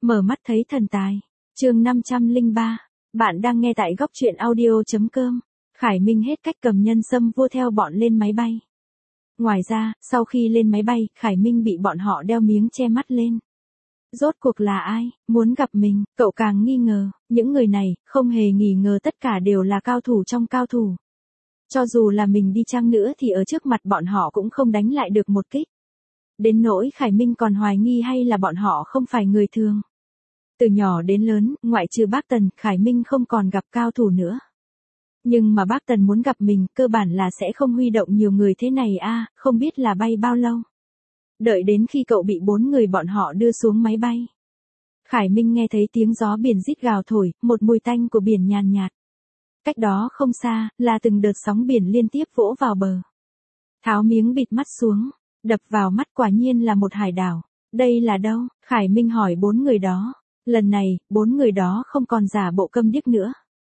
Mở mắt thấy thần tài. Chương 503. Bạn đang nghe tại góc truyện audio.com. Khải Minh hết cách cầm nhân sâm vua theo bọn lên máy bay. Ngoài ra, sau khi lên máy bay, Khải Minh bị bọn họ đeo miếng che mắt lên. Rốt cuộc là ai, muốn gặp mình, cậu càng nghi ngờ, những người này, không hề nghi ngờ tất cả đều là cao thủ trong cao thủ. Cho dù là mình đi chăng nữa thì ở trước mặt bọn họ cũng không đánh lại được một kích. Đến nỗi Khải Minh còn hoài nghi hay là bọn họ không phải người thường. Từ nhỏ đến lớn, ngoại trừ bác Tần, Khải Minh không còn gặp cao thủ nữa. Nhưng mà bác Tần muốn gặp mình, cơ bản là sẽ không huy động nhiều người thế này không biết là bay bao lâu. Đợi đến khi cậu bị 4 người bọn họ đưa xuống máy bay. Khải Minh nghe thấy tiếng gió biển rít gào thổi, một mùi tanh của biển nhàn nhạt. Cách đó không xa, là từng đợt sóng biển liên tiếp vỗ vào bờ. Tháo miếng bịt mắt xuống, đập vào mắt quả nhiên là một hải đảo. Đây là đâu? Khải Minh hỏi 4 người đó. Lần này, 4 người đó không còn giả bộ câm điếc nữa.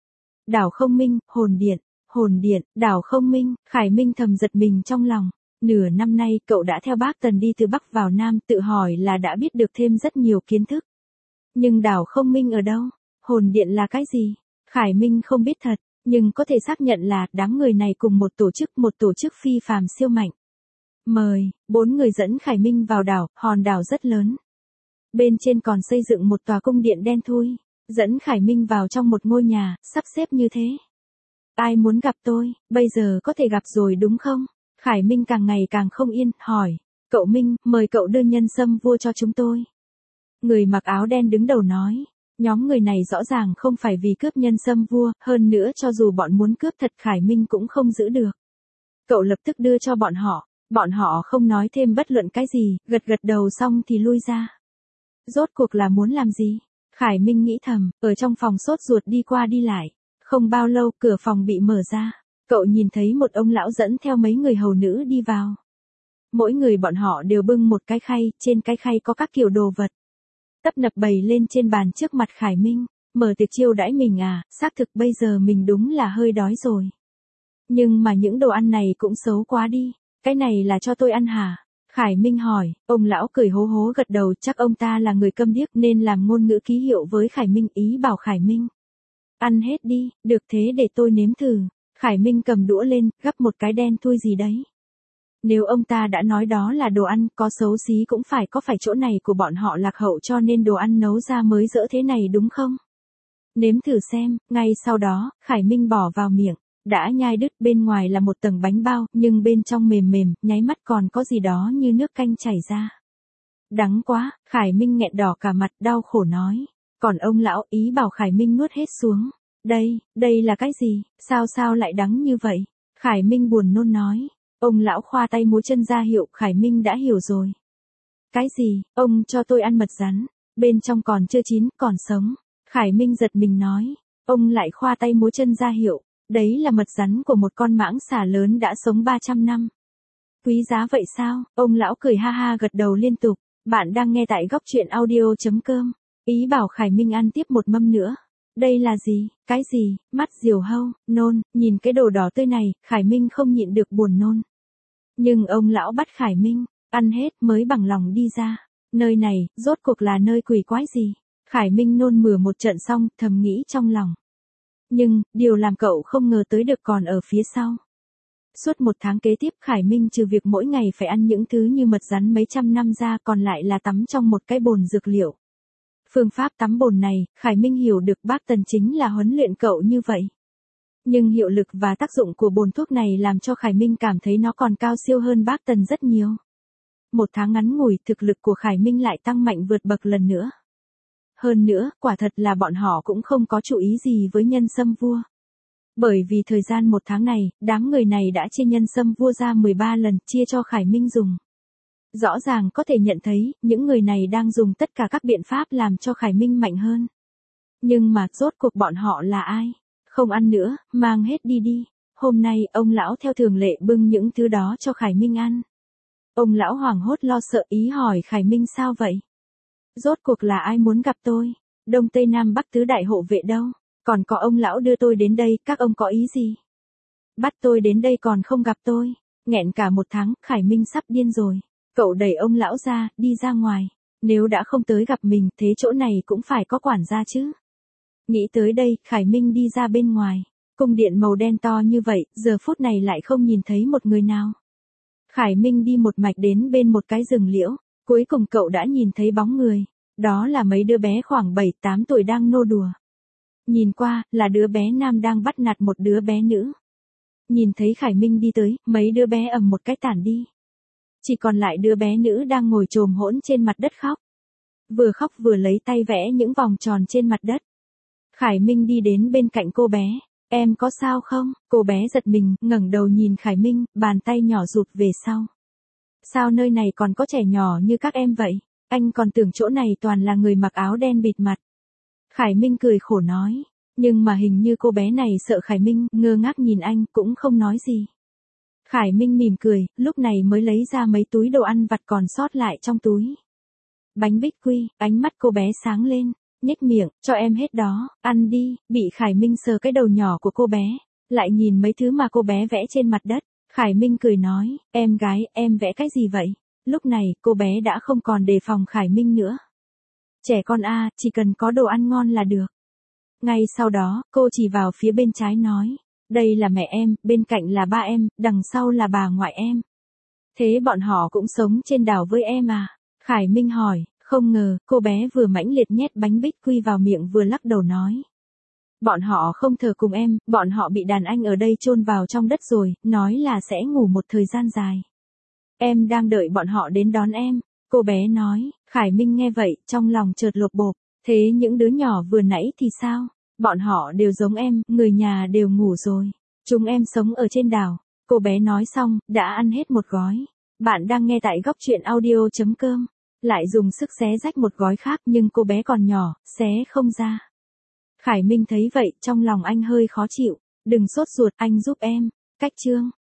Đảo Không Minh, hồn điện, đảo Không Minh, Khải Minh thầm giật mình trong lòng. Nửa năm nay cậu đã theo bác Tần đi từ Bắc vào Nam, tự hỏi là đã biết được thêm rất nhiều kiến thức. Nhưng đảo Không Minh ở đâu? Hồn điện là cái gì? Khải Minh không biết thật, nhưng có thể xác nhận là đám người này cùng một tổ chức phi phàm siêu mạnh. Mời, 4 người dẫn Khải Minh vào đảo, hòn đảo rất lớn. Bên trên còn xây dựng một tòa cung điện đen thui, dẫn Khải Minh vào trong một ngôi nhà, sắp xếp như thế. Ai muốn gặp tôi, bây giờ có thể gặp rồi đúng không? Khải Minh càng ngày càng không yên, hỏi, cậu Minh, mời cậu đưa nhân sâm vua cho chúng tôi. Người mặc áo đen đứng đầu nói, nhóm người này rõ ràng không phải vì cướp nhân sâm vua, hơn nữa cho dù bọn muốn cướp thật Khải Minh cũng không giữ được. Cậu lập tức đưa cho bọn họ không nói thêm bất luận cái gì, gật đầu xong thì lui ra. Rốt cuộc là muốn làm gì? Khải Minh nghĩ thầm, ở trong phòng sốt ruột đi qua đi lại. Không bao lâu, cửa phòng bị mở ra. Cậu nhìn thấy một ông lão dẫn theo mấy người hầu nữ đi vào. Mỗi người bọn họ đều bưng một cái khay, trên cái khay có các kiểu đồ vật. Tấp nập bày lên trên bàn trước mặt Khải Minh. Mở tiệc chiêu đãi mình xác thực bây giờ mình đúng là hơi đói rồi. Nhưng mà những đồ ăn này cũng xấu quá đi. Cái này là cho tôi ăn hả? Khải Minh hỏi, ông lão cười hố hố gật đầu, chắc ông ta là người câm điếc nên làm ngôn ngữ ký hiệu với Khải Minh, ý bảo Khải Minh. Ăn hết đi, được thế để tôi nếm thử. Khải Minh cầm đũa lên, gắp một cái đen thui gì đấy. Nếu ông ta đã nói đó là đồ ăn, có xấu xí cũng có phải chỗ này của bọn họ lạc hậu cho nên đồ ăn nấu ra mới dỡ thế này đúng không? Nếm thử xem, ngay sau đó, Khải Minh bỏ vào miệng. Đã nhai đứt, bên ngoài là một tầng bánh bao, nhưng bên trong mềm mềm, nháy mắt còn có gì đó như nước canh chảy ra. Đắng quá, Khải Minh nghẹn đỏ cả mặt, đau khổ nói. Còn ông lão ý bảo Khải Minh nuốt hết xuống. Đây là cái gì, sao lại đắng như vậy? Khải Minh buồn nôn nói. Ông lão khoa tay múa chân ra hiệu, Khải Minh đã hiểu rồi. Cái gì, ông cho tôi ăn mật rắn, bên trong còn chưa chín, còn sống. Khải Minh giật mình nói. Ông lại khoa tay múa chân ra hiệu. Đấy là mật rắn của một con mãng xà lớn đã sống 300 năm. Quý giá vậy sao? Ông lão cười ha ha gật đầu liên tục. Bạn đang nghe tại góc truyện audio.com. Ý bảo Khải Minh ăn tiếp một mâm nữa. Đây là gì? Cái gì? Mắt diều hâu, nôn, nhìn cái đồ đỏ tươi này, Khải Minh không nhịn được buồn nôn. Nhưng ông lão bắt Khải Minh, ăn hết mới bằng lòng đi ra. Nơi này, rốt cuộc là nơi quỷ quái gì? Khải Minh nôn mửa một trận xong, thầm nghĩ trong lòng. Nhưng, điều làm cậu không ngờ tới được còn ở phía sau. Suốt 1 tháng kế tiếp Khải Minh trừ việc mỗi ngày phải ăn những thứ như mật rắn mấy trăm năm ra còn lại là tắm trong một cái bồn dược liệu. Phương pháp tắm bồn này, Khải Minh hiểu được bác Tần chính là huấn luyện cậu như vậy. Nhưng hiệu lực và tác dụng của bồn thuốc này làm cho Khải Minh cảm thấy nó còn cao siêu hơn bác Tần rất nhiều. 1 tháng ngắn ngủi, thực lực của Khải Minh lại tăng mạnh vượt bậc lần nữa. Hơn nữa, quả thật là bọn họ cũng không có chú ý gì với nhân sâm vua. Bởi vì thời gian 1 tháng này, đám người này đã chia nhân sâm vua ra 13 lần, chia cho Khải Minh dùng. Rõ ràng có thể nhận thấy, những người này đang dùng tất cả các biện pháp làm cho Khải Minh mạnh hơn. Nhưng mà, rốt cuộc bọn họ là ai? Không ăn nữa, mang hết đi. Hôm nay, ông lão theo thường lệ bưng những thứ đó cho Khải Minh ăn. Ông lão hoảng hốt lo sợ ý hỏi Khải Minh sao vậy? Rốt cuộc là ai muốn gặp tôi? Đông Tây Nam Bắc tứ đại hộ vệ đâu? Còn có ông lão đưa tôi đến đây, các ông có ý gì? Bắt tôi đến đây còn không gặp tôi. Nghẹn cả 1 tháng, Khải Minh sắp điên rồi. Cậu đẩy ông lão ra, đi ra ngoài. Nếu đã không tới gặp mình, thế chỗ này cũng phải có quản gia chứ. Nghĩ tới đây, Khải Minh đi ra bên ngoài. Cung điện màu đen to như vậy, giờ phút này lại không nhìn thấy một người nào. Khải Minh đi một mạch đến bên một cái rừng liễu, cuối cùng cậu đã nhìn thấy bóng người. Đó là mấy đứa bé khoảng 7-8 tuổi đang nô đùa. Nhìn qua, là đứa bé nam đang bắt nạt một đứa bé nữ. Nhìn thấy Khải Minh đi tới, mấy đứa bé ầm một cái tản đi. Chỉ còn lại đứa bé nữ đang ngồi chồm hỗn trên mặt đất khóc. Vừa khóc vừa lấy tay vẽ những vòng tròn trên mặt đất. Khải Minh đi đến bên cạnh cô bé. Em có sao không? Cô bé giật mình, ngẩng đầu nhìn Khải Minh, bàn tay nhỏ rụt về sau. Sao nơi này còn có trẻ nhỏ như các em vậy? Anh còn tưởng chỗ này toàn là người mặc áo đen bịt mặt. Khải Minh cười khổ nói. Nhưng mà hình như cô bé này sợ Khải Minh, ngơ ngác nhìn anh, cũng không nói gì. Khải Minh mỉm cười, lúc này mới lấy ra mấy túi đồ ăn vặt còn sót lại trong túi. Bánh bích quy, ánh mắt cô bé sáng lên, nhếch miệng, cho em hết đó, ăn đi, bị Khải Minh sờ cái đầu nhỏ của cô bé, lại nhìn mấy thứ mà cô bé vẽ trên mặt đất. Khải Minh cười nói, em gái, em vẽ cái gì vậy? Lúc này, cô bé đã không còn đề phòng Khải Minh nữa. Trẻ con a, chỉ cần có đồ ăn ngon là được. Ngay sau đó, cô chỉ vào phía bên trái nói, đây là mẹ em, bên cạnh là ba em, đằng sau là bà ngoại em. Thế bọn họ cũng sống trên đảo với em à? Khải Minh hỏi, không ngờ, cô bé vừa mãnh liệt nhét bánh bích quy vào miệng vừa lắc đầu nói. Bọn họ không thờ cùng em, bọn họ bị đàn anh ở đây chôn vào trong đất rồi, nói là sẽ ngủ một thời gian dài. Em đang đợi bọn họ đến đón em, cô bé nói. Khải Minh nghe vậy, trong lòng chợt lột bột, thế những đứa nhỏ vừa nãy thì sao? Bọn họ đều giống em, người nhà đều ngủ rồi. Chúng em sống ở trên đảo. Cô bé nói xong, đã ăn hết một gói. Bạn đang nghe tại góc truyện audio.com. Lại dùng sức xé rách một gói khác nhưng cô bé còn nhỏ, xé không ra. Khải Minh thấy vậy, trong lòng anh hơi khó chịu. Đừng sốt ruột, anh giúp em. Cách chương.